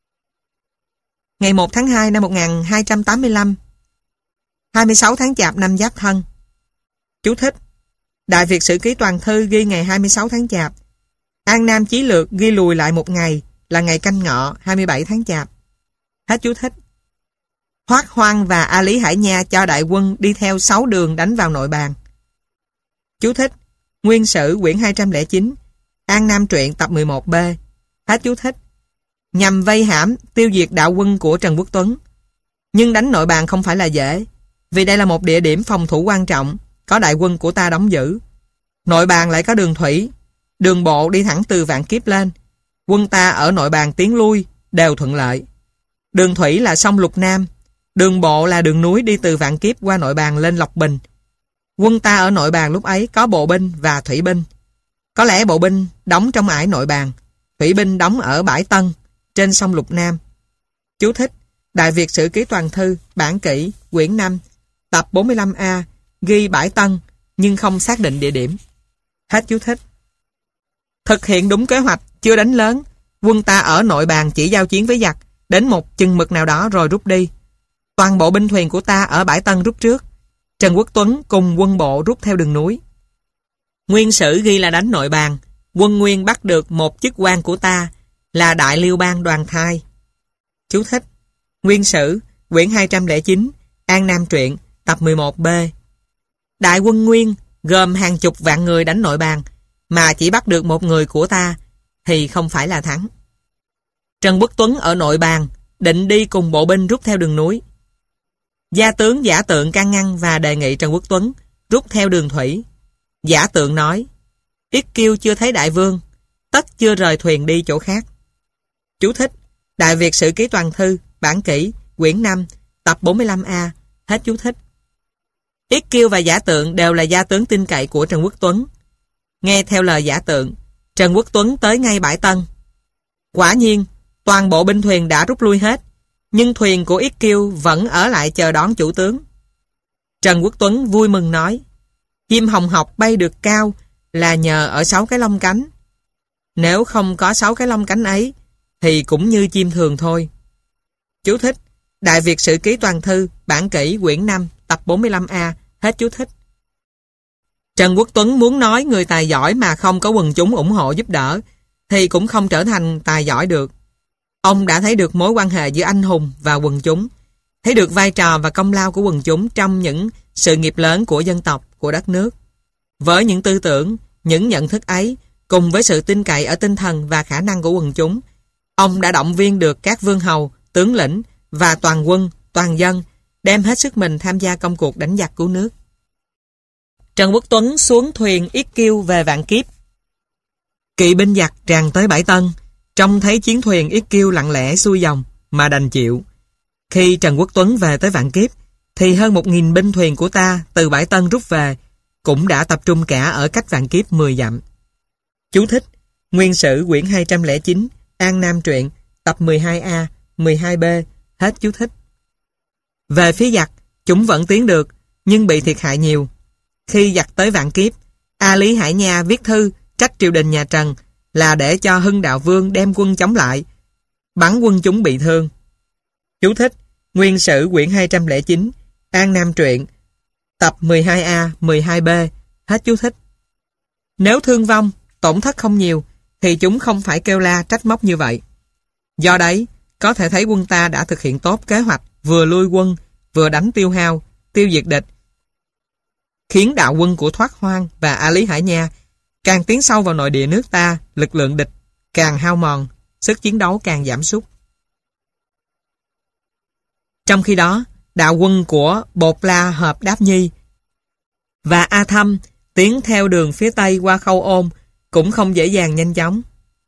Ngày một tháng hai năm một nghìn hai trăm tám mươi lăm, hai mươi sáu tháng Chạp năm Giáp Thân. Chú thích. Đại Việt Sử Ký Toàn Thư ghi ngày hai mươi sáu tháng Chạp. An Nam Chí Lược ghi lùi lại một ngày là ngày Canh Ngọ hai mươi bảy tháng Chạp. Hết chú thích. Thoát Hoang và A Lý Hải Nha cho đại quân đi theo sáu đường đánh vào Nội Bàn. Chú thích. Nguyên sử, quyển hai trăm lẻ chín, An Nam Truyện, tập mười một B. Hết chú thích. Nhằm vây hãm, tiêu diệt đạo quân của Trần Quốc Tuấn. Nhưng đánh Nội Bàn không phải là dễ, vì đây là một địa điểm phòng thủ quan trọng, có đại quân của ta đóng giữ. Nội Bàn lại có đường thủy, đường bộ đi thẳng từ Vạn Kiếp lên. Quân ta ở Nội Bàn tiến lui đều thuận lợi. Đường thủy là sông Lục Nam, đường bộ là đường núi đi từ Vạn Kiếp qua Nội Bàn lên Lộc Bình. Quân ta ở Nội Bàn lúc ấy có bộ binh và thủy binh. Có lẽ bộ binh đóng trong ải Nội Bàn, thủy binh đóng ở bãi Tân, trên sông Lục Nam. Chú thích: Đại Việt Sử Ký Toàn Thư, bản kỷ, quyển năm, tập bốn mươi lăm A, ghi bãi Tân, nhưng không xác định địa điểm. Hết chú thích. Thực hiện đúng kế hoạch, chưa đánh lớn, quân ta ở Nội Bàn chỉ giao chiến với giặc, đến một chừng mực nào đó rồi rút đi. Toàn bộ binh thuyền của ta ở bãi Tân rút trước. Trần Quốc Tuấn cùng quân bộ rút theo đường núi. Nguyên Sử ghi là đánh Nội Bàn, quân Nguyên bắt được một chức quan của ta là Đại Liêu Bang Đoàn Thai. Chú thích: Nguyên Sử, quyển hai trăm lẻ chín, An Nam truyện, tập mười một B. Đại quân Nguyên gồm hàng chục vạn người đánh Nội Bàn, mà chỉ bắt được một người của ta thì không phải là thắng. Trần Quốc Tuấn ở Nội Bàn định đi cùng bộ binh rút theo đường núi. Gia tướng Giả Tượng can ngăn và đề nghị Trần Quốc Tuấn rút theo đường thủy. Giả Tượng nói: Yết Kiêu chưa thấy đại vương, tất chưa rời thuyền đi chỗ khác. Chú thích: Đại Việt Sử Ký Toàn Thư, bản kỷ, quyển năm, tập bốn mươi lăm A. Hết chú thích. Yết Kiêu và Giả Tượng đều là gia tướng tin cậy của Trần Quốc Tuấn. Nghe theo lời Giả Tượng, Trần Quốc Tuấn tới ngay bãi Tân. Quả nhiên, toàn bộ binh thuyền đã rút lui hết, nhưng thuyền của Yết Kiêu vẫn ở lại chờ đón chủ tướng. Trần Quốc Tuấn vui mừng nói: Chim hồng học bay được cao là nhờ ở sáu cái lông cánh. Nếu không có sáu cái lông cánh ấy thì cũng như chim thường thôi. Chú thích: Đại Việt Sử Ký Toàn Thư, bản kỷ, quyển năm, tập bốn mươi lăm A. Hết chú thích. Trần Quốc Tuấn muốn nói người tài giỏi mà không có quần chúng ủng hộ giúp đỡ thì cũng không trở thành tài giỏi được. Ông đã thấy được mối quan hệ giữa anh hùng và quần chúng, thấy được vai trò và công lao của quần chúng trong những sự nghiệp lớn của dân tộc, của đất nước. Với những tư tưởng, những nhận thức ấy, cùng với sự tin cậy ở tinh thần và khả năng của quần chúng, ông đã động viên được các vương hầu, tướng lĩnh và toàn quân, toàn dân đem hết sức mình tham gia công cuộc đánh giặc cứu nước. Trần Quốc Tuấn xuống thuyền Yết Kiêu về Vạn Kiếp. Kỵ binh giặc tràn tới bãi Tân, trông thấy chiến thuyền Yết Kiêu lặng lẽ xuôi dòng mà đành chịu. Khi Trần Quốc Tuấn về tới Vạn Kiếp thì hơn một nghìn binh thuyền của ta từ bãi Tân rút về, cũng đã tập trung cả ở cách Vạn Kiếp mười dặm. Chú thích: Nguyên Sử quyển hai trăm lẻ chín, An Nam truyện, tập mười hai A, mười hai B. Hết chú thích. Về phía giặc, chúng vẫn tiến được, nhưng bị thiệt hại nhiều. Khi giặc tới Vạn Kiếp, A Lý Hải Nha viết thư trách triều đình nhà Trần là để cho Hưng Đạo Vương đem quân chống lại, bắn quân chúng bị thương. Chú thích: Nguyên Sử quyển hai trăm lẻ chín, An Nam truyện, tập mười hai A, mười hai B. Hết chú thích. Nếu thương vong, tổn thất không nhiều thì chúng không phải kêu la trách móc như vậy. Do đấy, có thể thấy quân ta đã thực hiện tốt kế hoạch vừa lui quân, vừa đánh tiêu hao, tiêu diệt địch, khiến đạo quân của Thoát Hoang và A Lý Hải Nha càng tiến sâu vào nội địa nước ta, lực lượng địch càng hao mòn, sức chiến đấu càng giảm sút. Trong khi đó, đạo quân của Bột La Hợp Đáp Nhi và A Thâm tiến theo đường phía Tây qua Khâu Ôn cũng không dễ dàng nhanh chóng.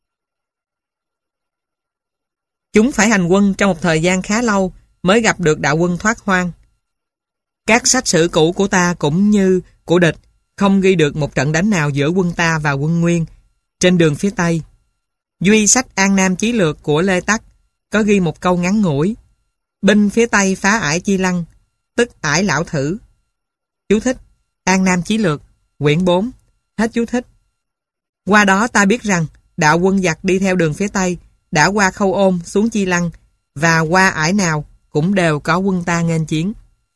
Chúng phải hành quân trong một thời gian khá lâu mới gặp được đạo quân Thoát Hoang. Các sách sử cũ của ta cũng như của địch không ghi được một trận đánh nào giữa quân ta và quân Nguyên trên đường phía Tây. Duy sách An Nam Chí Lược của Lê Tắc có ghi một câu ngắn ngủi: binh phía Tây phá ải Chi Lăng, tức ải Lão Thử. Chú thích: An Nam Chí Lược, quyển bốn. Hết chú thích. Qua đó ta biết rằng đạo quân giặc đi theo đường phía Tây đã qua Khâu Ôn xuống Chi Lăng, và qua ải nào cũng đều có quân ta nghênh chiến.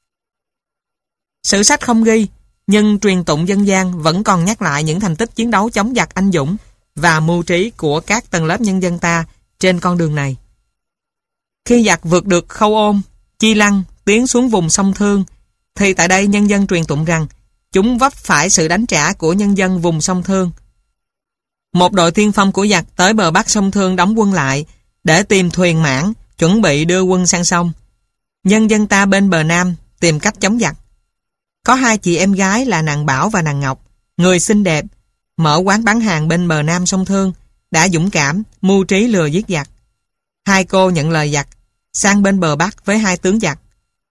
Sử sách không ghi, nhưng truyền tụng dân gian vẫn còn nhắc lại những thành tích chiến đấu chống giặc anh dũng và mưu trí của các tầng lớp nhân dân ta trên con đường này. Khi giặc vượt được Khâu Ôn, Chi Lăng, tiến xuống vùng sông Thương, thì tại đây nhân dân truyền tụng rằng chúng vấp phải sự đánh trả của nhân dân vùng sông Thương. Một đội tiên phong của giặc tới bờ bắc sông Thương đóng quân lại để tìm thuyền mãn, chuẩn bị đưa quân sang sông. Nhân dân ta bên bờ nam tìm cách chống giặc. Có hai chị em gái là nàng Bảo và nàng Ngọc, người xinh đẹp, mở quán bán hàng bên bờ nam sông Thương, đã dũng cảm, mưu trí lừa giết giặc. Hai cô nhận lời giặc, sang bên bờ bắc với hai tướng giặc.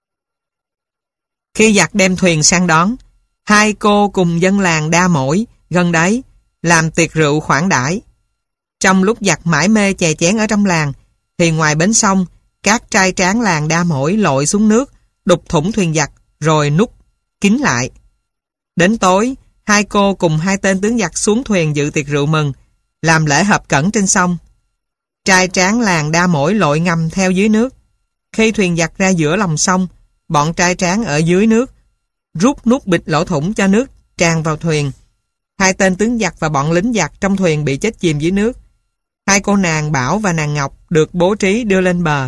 Khi giặc đem thuyền sang đón, hai cô cùng dân làng Đa Mổi gần đấy làm tiệc rượu khoản đãi. Trong lúc giặc mải mê chè chén ở trong làng, thì ngoài bến sông, các trai tráng làng Đa Mổi lội xuống nước, đục thủng thuyền giặc rồi nút kín lại. Đến tối, hai cô cùng hai tên tướng giặc xuống thuyền dự tiệc rượu mừng, làm lễ hợp cẩn trên sông. Trai tráng làng Đa Mổi lội ngầm theo dưới nước. Khi thuyền giặc ra giữa lòng sông, bọn trai tráng ở dưới nước rút nút bịt lỗ thủng cho nước tràn vào thuyền. Hai tên tướng giặc và bọn lính giặc trong thuyền bị chết chìm dưới nước. Hai cô nàng Bảo và nàng Ngọc được bố trí đưa lên bờ.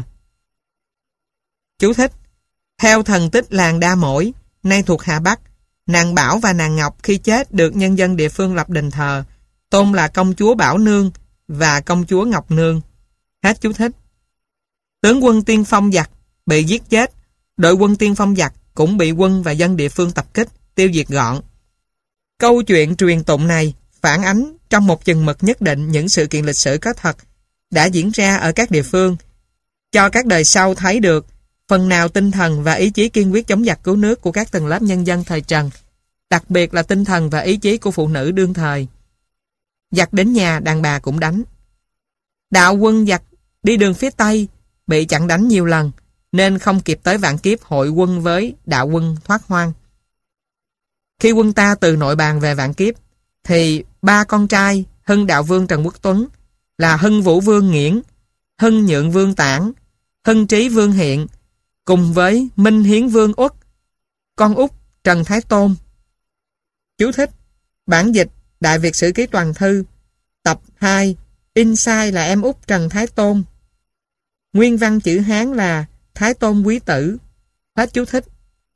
Chú thích: theo thần tích làng Đa Mổi, nay thuộc Hà Bắc, nàng Bảo và nàng Ngọc khi chết được nhân dân địa phương lập đền thờ, tôn là công chúa Bảo Nương và công chúa Ngọc Nương. Hết chú thích. Tướng quân tiên phong giặc bị giết chết, đội quân tiên phong giặc cũng bị quân và dân địa phương tập kích, tiêu diệt gọn. Câu chuyện truyền tụng này phản ánh trong một chừng mực nhất định những sự kiện lịch sử có thật đã diễn ra ở các địa phương, cho các đời sau thấy được phần nào tinh thần và ý chí kiên quyết chống giặc cứu nước của các tầng lớp nhân dân thời Trần, đặc biệt là tinh thần và ý chí của phụ nữ đương thời. Giặc đến nhà, đàn bà cũng đánh. Đạo quân giặc đi đường phía Tây bị chặn đánh nhiều lần, nên không kịp tới Vạn Kiếp hội quân với đạo quân thoát hoang. Khi quân ta từ Nội Bàn về Vạn Kiếp, thì ba con trai Hưng Đạo Vương Trần Quốc Tuấn là Hưng Vũ Vương Nghiễn, Hưng Nhượng Vương Tản, Hưng Trí Vương Hiện, cùng với Minh Hiến Vương Uất, con út Trần Thái Tôn. Chú thích: bản dịch Đại Việt Sử Ký Toàn Thư, tập hai, in sai là em út Trần Thái Tôn. Nguyên văn chữ Hán là Thái Tôn Quý Tử. Hết chú thích.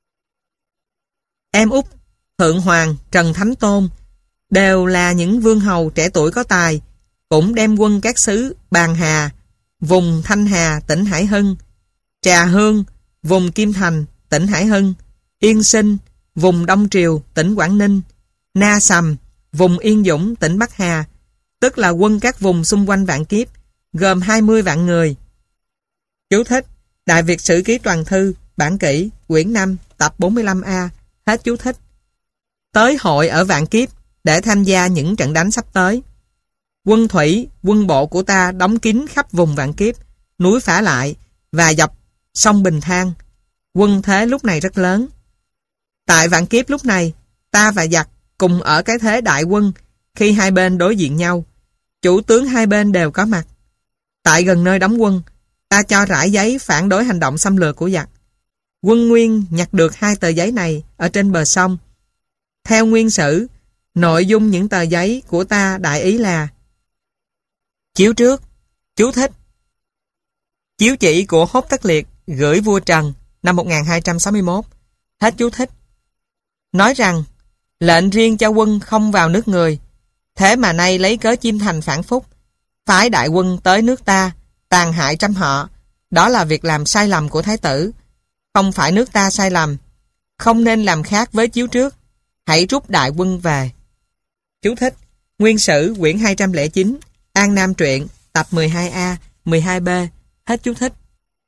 Em út Thượng Hoàng Trần Thánh Tôn đều là những vương hầu trẻ tuổi có tài, cũng đem quân các xứ Bàn Hà, vùng Thanh Hà, tỉnh Hải Hưng, Trà Hương, vùng Kim Thành, tỉnh Hải Hưng, Yên Sinh, vùng Đông Triều, tỉnh Quảng Ninh, Na Sầm, vùng Yên Dũng, tỉnh Bắc Hà, tức là quân các vùng xung quanh Vạn Kiếp, gồm hai mươi vạn người. Chú thích: Đại Việt Sử Ký Toàn Thư, bản kỷ, quyển năm, tập bốn mươi lăm A. Hết chú thích. Tới hội ở Vạn Kiếp để tham gia những trận đánh sắp tới. Quân thủy, quân bộ của ta đóng kín khắp vùng Vạn Kiếp, núi Phá Lại và dọc sông Bình Thang. Quân thế lúc này rất lớn. Tại Vạn Kiếp lúc này, ta và giặc cùng ở cái thế đại quân khi hai bên đối diện nhau. Chủ tướng hai bên đều có mặt. Tại gần nơi đóng quân, ta cho rải giấy phản đối hành động xâm lược của giặc. Quân Nguyên nhặt được hai tờ giấy này ở trên bờ sông. Theo nguyên sử, nội dung những tờ giấy của ta đại ý là: chiếu trước, chú thích: chiếu chỉ của Hốt Tất Liệt gửi vua Trần năm một nghìn hai trăm sáu mươi mốt. Hết chú thích. Nói rằng lệnh riêng cho quân không vào nước người, thế mà nay lấy cớ Chiêm Thành phản phúc, phái đại quân tới nước ta, tàn hại trăm họ. Đó là việc làm sai lầm của Thái tử. Không phải nước ta sai lầm, không nên làm khác với chiếu trước. Hãy rút đại quân về. Chú thích: Nguyên sử quyển hai trăm lẻ chín, An Nam truyện, tập mười hai A, mười hai B. Hết chú thích.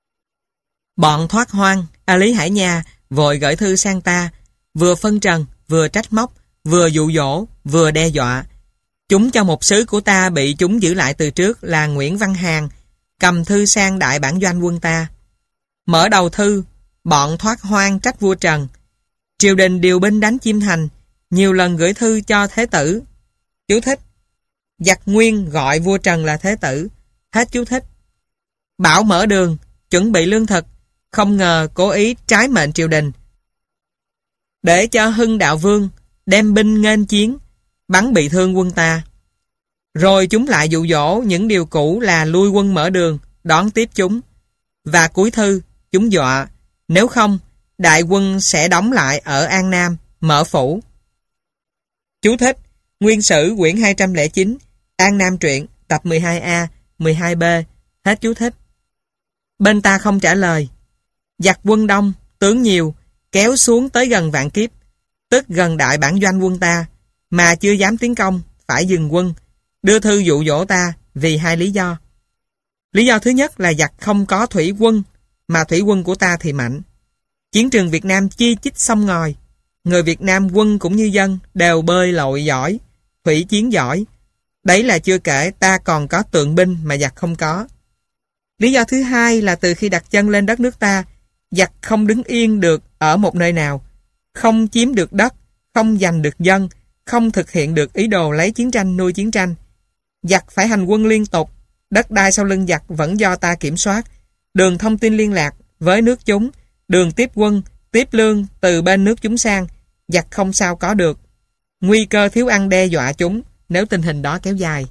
Bọn thoát hoang, A Lý Hải Nha vội gửi thư sang ta, vừa phân trần, vừa trách móc, vừa dụ dỗ, vừa đe dọa. Chúng cho một sứ của ta bị chúng giữ lại từ trước là Nguyễn Văn Hàn, cầm thư sang đại bản doanh quân ta. Mở đầu thư, bọn thoát hoang trách vua Trần. Triều đình điều binh đánh Chiêm Thành, nhiều lần gửi thư cho Thế tử. Chú thích: giặc Nguyên gọi vua Trần là Thế tử. Hết chú thích. Bảo mở đường, chuẩn bị lương thực, không ngờ cố ý trái mệnh triều đình, để cho Hưng Đạo Vương đem binh nghênh chiến, bắn bị thương quân ta. Rồi chúng lại dụ dỗ những điều cũ là lui quân mở đường, đón tiếp chúng. Và cuối thư, chúng dọa, nếu không, đại quân sẽ đóng lại ở An Nam, mở phủ. Chú thích: Nguyên sử quyển hai trăm lẻ chín, An Nam truyện, tập mười hai A, mười hai B, hết chú thích. Bên ta không trả lời. Giặc quân đông, tướng nhiều, kéo xuống tới gần Vạn Kiếp, tức gần đại bản doanh quân ta, mà chưa dám tiến công, phải dừng quân, đưa thư dụ dỗ ta vì hai lý do. Lý do thứ nhất là giặc không có thủy quân, mà thủy quân của ta thì mạnh. Chiến trường Việt Nam chi chít sông ngòi, người Việt Nam quân cũng như dân đều bơi lội giỏi, thủy chiến giỏi. Đấy là chưa kể ta còn có tượng binh mà giặc không có. Lý do thứ hai là từ khi đặt chân lên đất nước ta, giặc không đứng yên được ở một nơi nào, không chiếm được đất, không giành được dân, không thực hiện được ý đồ lấy chiến tranh nuôi chiến tranh. Giặc phải hành quân liên tục, đất đai sau lưng giặc vẫn do ta kiểm soát, đường thông tin liên lạc với nước chúng, đường tiếp quân, tiếp lương từ bên nước chúng sang, giặc không sao có được. Nguy cơ thiếu ăn đe dọa chúng nếu tình hình đó kéo dài.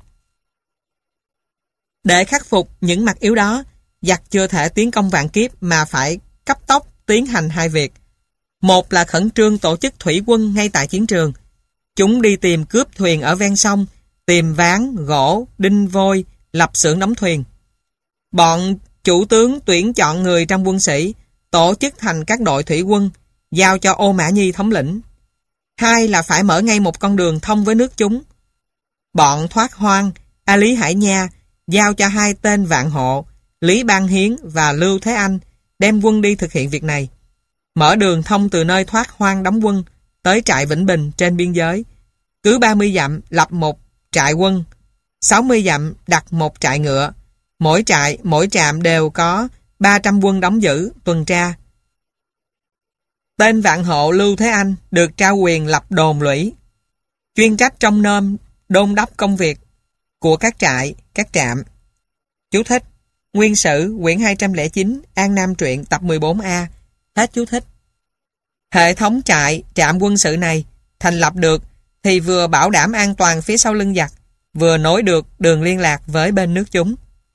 Để khắc phục những mặt yếu đó, giặc chưa thể tiến công Vạn Kiếp mà phải cấp tốc tiến hành hai việc. Một là khẩn trương tổ chức thủy quân ngay tại chiến trường. Chúng đi tìm cướp thuyền ở ven sông, tìm ván, gỗ, đinh vôi, lập xưởng đóng thuyền. Bọn chủ tướng tuyển chọn người trong quân sĩ, tổ chức thành các đội thủy quân, giao cho Ô Mã Nhi thống lĩnh. Hai là phải mở ngay một con đường thông với nước chúng. Bọn Thoát Hoang, A Lý Hải Nha giao cho hai tên Vạn Hộ, Lý Ban Hiến và Lưu Thế Anh đem quân đi thực hiện việc này. Mở đường thông từ nơi Thoát Hoang đóng quân tới trại Vĩnh Bình trên biên giới. Cứ ba mươi dặm lập một trại quân, sáu mươi dặm đặt một trại ngựa. Mỗi trại, mỗi trạm đều có ba trăm quân đóng giữ, tuần tra. Tên Vạn Hộ Lưu Thế Anh được trao quyền lập đồn lũy, chuyên trách trông nom, đôn đốc công việc của các trại, các trạm. Chú thích: Nguyên Sử, quyển hai trăm lẻ chín, An Nam truyện, tập mười bốn A. Hết chú thích. Hệ thống trại, trạm quân sự này thành lập được thì vừa bảo đảm an toàn phía sau lưng giặc, vừa nối được đường liên lạc với bên nước chúng.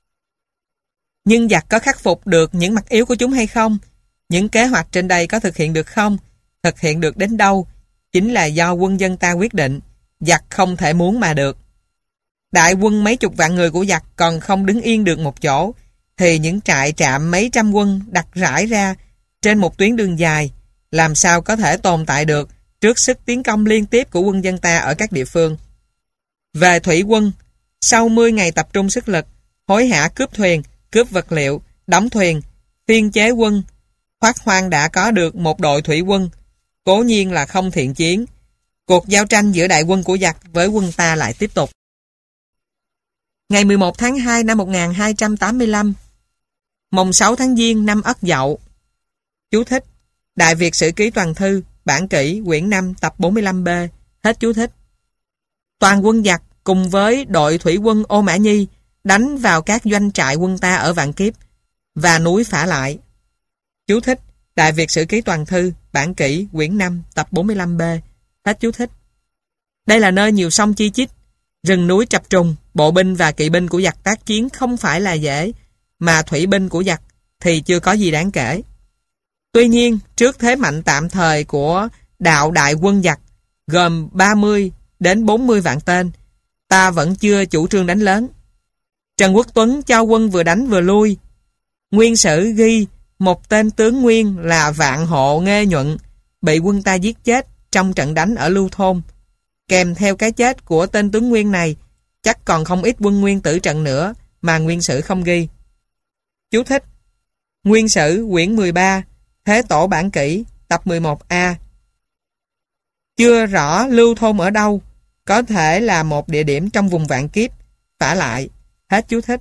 Nhưng giặc có khắc phục được những mặt yếu của chúng hay không? Những kế hoạch trên đây có thực hiện được không? Thực hiện được đến đâu? Chính là do quân dân ta quyết định. Giặc không thể muốn mà được. Đại quân mấy chục vạn người của giặc còn không đứng yên được một chỗ, thì những trại trạm mấy trăm quân đặt rải ra trên một tuyến đường dài, làm sao có thể tồn tại được trước sức tiến công liên tiếp của quân dân ta ở các địa phương. Về thủy quân, sau mười ngày tập trung sức lực, hối hả cướp thuyền, cướp vật liệu, đóng thuyền, phiên chế quân, Thoát Hoang đã có được một đội thủy quân, cố nhiên là không thiện chiến. Cuộc giao tranh giữa đại quân của giặc với quân ta lại tiếp tục. Ngày mười một tháng hai năm một nghìn hai trăm tám mươi lăm, mồng sáu tháng Giêng năm Ất Dậu. Chú thích: Đại Việt Sử Ký Toàn Thư, bản kỷ, quyển năm, tập bốn mươi lăm B. Hết chú thích. Toàn quân giặc cùng với đội thủy quân Ô Mã Nhi đánh vào các doanh trại quân ta ở Vạn Kiếp và núi Phả Lại. Chú thích: Đại Việt Sử Ký Toàn Thư, bản kỷ, quyển năm, tập bốn mươi lăm B. Hết chú thích. Đây là nơi nhiều sông chi chít, rừng núi chập trùng, bộ binh và kỵ binh của giặc tác chiến không phải là dễ, mà thủy binh của giặc thì chưa có gì đáng kể. Tuy nhiên, trước thế mạnh tạm thời của đạo đại quân giặc gồm ba mươi đến bốn mươi vạn tên, ta vẫn chưa chủ trương đánh lớn. Trần Quốc Tuấn cho quân vừa đánh vừa lui. Nguyên Sử ghi một tên tướng Nguyên là Vạn Hộ Nghê Nhuận bị quân ta giết chết trong trận đánh ở Lưu Thôn. Kèm theo cái chết của tên tướng Nguyên này, chắc còn không ít quân Nguyên tử trận nữa mà Nguyên Sử không ghi. Chú thích: Nguyên Sử, quyển mười ba, Thế Tổ bản kỷ, tập mười một A. Chưa rõ Lưu Thôn ở đâu, có thể là một địa điểm trong vùng Vạn Kiếp, Phả Lại. Hết chú thích.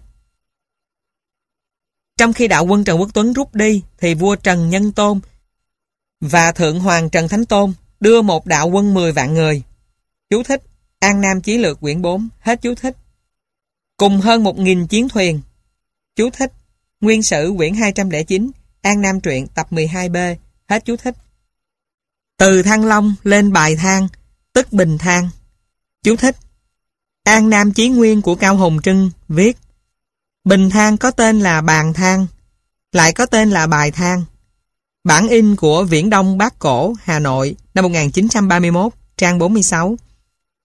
Trong khi đạo quân Trần Quốc Tuấn rút đi, thì vua Trần Nhân Tôn và Thượng Hoàng Trần Thánh Tôn đưa một đạo quân mười vạn người. Chú thích: An Nam Chí Lược quyển bốn. Hết chú thích. Cùng hơn một nghìn chiến thuyền. Chú thích: Nguyên Sử quyển hai trăm lẻ chín, An Nam truyện, tập mười hai B. Hết chú thích. Từ Thăng Long lên Bài Thang, tức Bình Thang. Chú thích: An Nam Chí Nguyên của Cao Hùng Trưng viết: Bình Thang có tên là Bàn Thang, lại có tên là Bài Thang. Bản in của Viễn Đông Bác Cổ, Hà Nội, năm một nghìn chín trăm ba mươi mốt, trang bốn mươi sáu.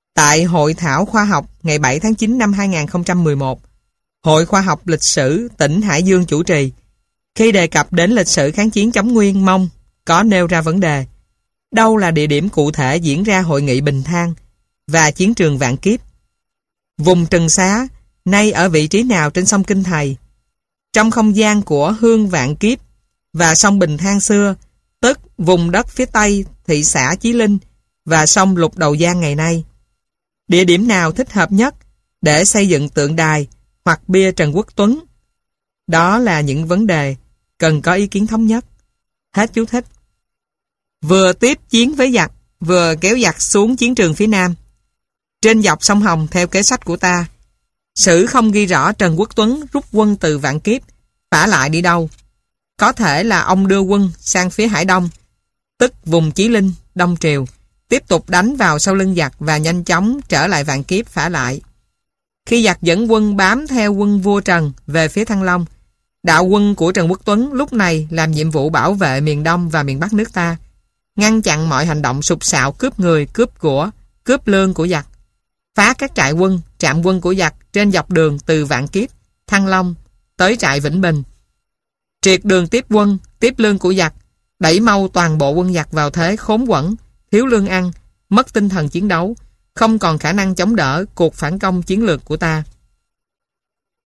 Tại Hội thảo khoa học ngày bảy tháng chín năm hai nghìn không trăm mười một, Hội Khoa học Lịch sử tỉnh Hải Dương chủ trì, khi đề cập đến lịch sử kháng chiến chống Nguyên Mông, có nêu ra vấn đề: đâu là địa điểm cụ thể diễn ra hội nghị Bình Thang và chiến trường Vạn Kiếp? Vùng Trần Xá nay ở vị trí nào trên sông Kinh Thầy? Trong không gian của Hương Vạn Kiếp và sông Bình Thang xưa, tức vùng đất phía tây thị xã Chí Linh và sông Lục Đầu Giang ngày nay, địa điểm nào thích hợp nhất để xây dựng tượng đài hoặc bia Trần Quốc Tuấn? Đó là những vấn đề cần có ý kiến thống nhất. Hết chú thích. Vừa tiếp chiến với giặc, vừa kéo giặc xuống chiến trường phía Nam. Trên dọc sông Hồng, theo kế sách của ta, sử không ghi rõ Trần Quốc Tuấn rút quân từ Vạn Kiếp, phả lại đi đâu. Có thể là ông đưa quân sang phía Hải Đông, tức vùng Chí Linh, Đông Triều, tiếp tục đánh vào sau lưng giặc và nhanh chóng trở lại Vạn Kiếp phả lại. Khi giặc dẫn quân bám theo quân vua Trần về phía Thăng Long, đạo quân của Trần Quốc Tuấn lúc này làm nhiệm vụ bảo vệ miền Đông và miền Bắc nước ta, ngăn chặn mọi hành động sục sạo cướp người, cướp của, cướp lương của giặc, phá các trại quân, trạm quân của giặc trên dọc đường từ Vạn Kiếp, Thăng Long tới trại Vĩnh Bình, triệt đường tiếp quân, tiếp lương của giặc, đẩy mau toàn bộ quân giặc vào thế khốn quẫn, thiếu lương ăn, mất tinh thần chiến đấu, không còn khả năng chống đỡ cuộc phản công chiến lược của ta.